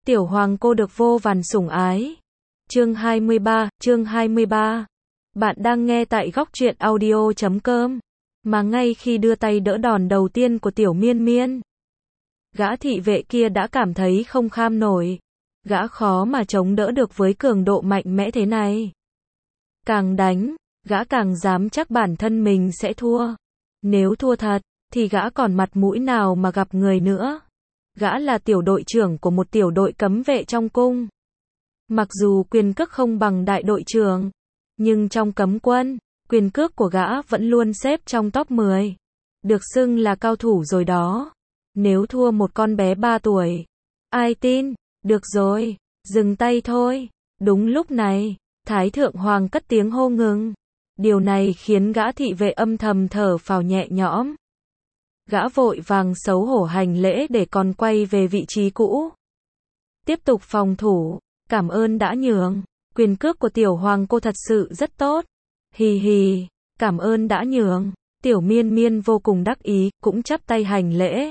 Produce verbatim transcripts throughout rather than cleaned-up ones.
Tiểu hoàng cô được vô vàn sủng ái. Chương hai mươi ba, chương hai mươi ba. Bạn đang nghe tại góc truyện audio chấm com. Mà ngay khi đưa tay đỡ đòn đầu tiên của Tiểu Miên Miên, gã thị vệ kia đã cảm thấy không kham nổi. Gã khó mà chống đỡ được với cường độ mạnh mẽ thế này. Càng đánh, gã càng dám chắc bản thân mình sẽ thua. Nếu thua thật, thì gã còn mặt mũi nào mà gặp người nữa. Gã là tiểu đội trưởng của một tiểu đội cấm vệ trong cung. Mặc dù quyền cước không bằng đại đội trưởng, nhưng trong cấm quân, quyền cước của gã vẫn luôn xếp trong top mười. Được xưng là cao thủ rồi đó. Nếu thua một con bé ba tuổi, ai tin? Được rồi, dừng tay thôi. Đúng lúc này, Thái Thượng Hoàng cất tiếng hô ngừng. Điều này khiến gã thị vệ âm thầm thở phào nhẹ nhõm. Gã vội vàng xấu hổ hành lễ để còn quay về vị trí cũ. Tiếp tục phòng thủ, cảm ơn đã nhường. Quyền cước của tiểu hoàng cô thật sự rất tốt. Hì hì, cảm ơn đã nhường. Tiểu Miên Miên vô cùng đắc ý, cũng chắp tay hành lễ.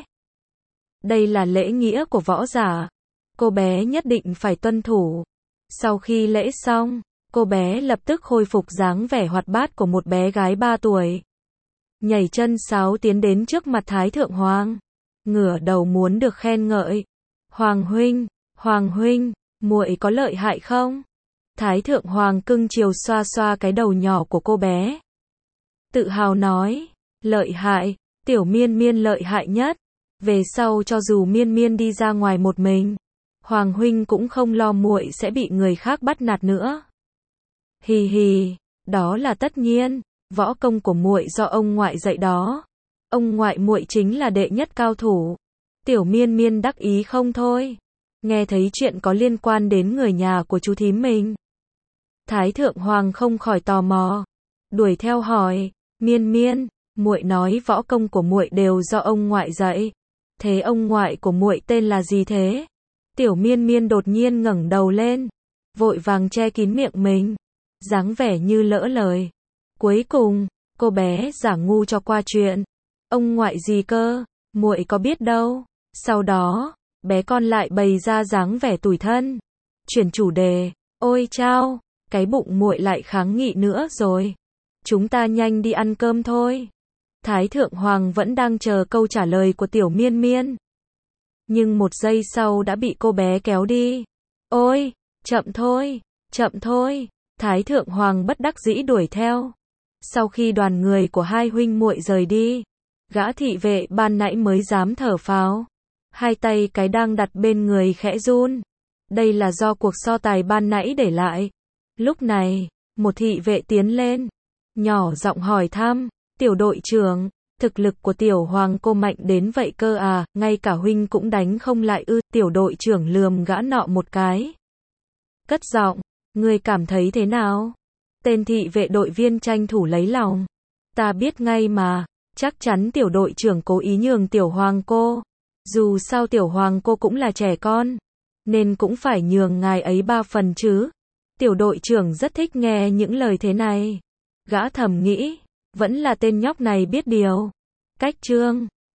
Đây là lễ nghĩa của võ giả. Cô bé nhất định phải tuân thủ. Sau khi lễ xong, cô bé lập tức khôi phục dáng vẻ hoạt bát của một bé gái ba tuổi. Nhảy chân sáo tiến đến trước mặt Thái Thượng Hoàng, ngửa đầu muốn được khen ngợi. Hoàng huynh, Hoàng huynh, muội có lợi hại không? Thái Thượng Hoàng cưng chiều xoa xoa cái đầu nhỏ của cô bé. Tự hào nói, lợi hại, Tiểu Miên Miên lợi hại nhất. Về sau cho dù Miên Miên đi ra ngoài một mình, Hoàng huynh cũng không lo muội sẽ bị người khác bắt nạt nữa. Hì hì, đó là tất nhiên. Võ công của muội do ông ngoại dạy đó. Ông ngoại muội chính là đệ nhất cao thủ. Tiểu Miên Miên đắc ý không thôi. Nghe thấy chuyện có liên quan đến người nhà của chú thím mình, Thái Thượng Hoàng không khỏi tò mò, đuổi theo hỏi, Miên Miên, muội nói võ công của muội đều do ông ngoại dạy. Thế ông ngoại của muội tên là gì thế? Tiểu Miên Miên đột nhiên ngẩng đầu lên, vội vàng che kín miệng mình, dáng vẻ như lỡ lời. Cuối cùng, cô bé giả ngu cho qua chuyện. Ông ngoại gì cơ? Muội có biết đâu. Sau đó, bé con lại bày ra dáng vẻ tủi thân. Chuyển chủ đề. Ôi chao, cái bụng muội lại kháng nghị nữa rồi. Chúng ta nhanh đi ăn cơm thôi. Thái Thượng Hoàng vẫn đang chờ câu trả lời của Tiểu Miên Miên. Nhưng một giây sau đã bị cô bé kéo đi. Ôi, chậm thôi, chậm thôi. Thái Thượng Hoàng bất đắc dĩ đuổi theo. Sau khi đoàn người của hai huynh muội rời đi, gã thị vệ ban nãy mới dám thở phào. Hai tay cái đang đặt bên người khẽ run. Đây là do cuộc so tài ban nãy để lại. Lúc này, một thị vệ tiến lên, nhỏ giọng hỏi thăm, tiểu đội trưởng, thực lực của tiểu hoàng cô mạnh đến vậy cơ à, ngay cả huynh cũng đánh không lại ư? Tiểu đội trưởng lườm gã nọ một cái. Cất giọng, ngươi cảm thấy thế nào? Tên thị vệ đội viên tranh thủ lấy lòng. Ta biết ngay mà, chắc chắn tiểu đội trưởng cố ý nhường tiểu hoàng cô. Dù sao tiểu hoàng cô cũng là trẻ con, nên cũng phải nhường ngài ấy ba phần chứ. Tiểu đội trưởng rất thích nghe những lời thế này. Gã thầm nghĩ, vẫn là tên nhóc này biết điều. Cách chương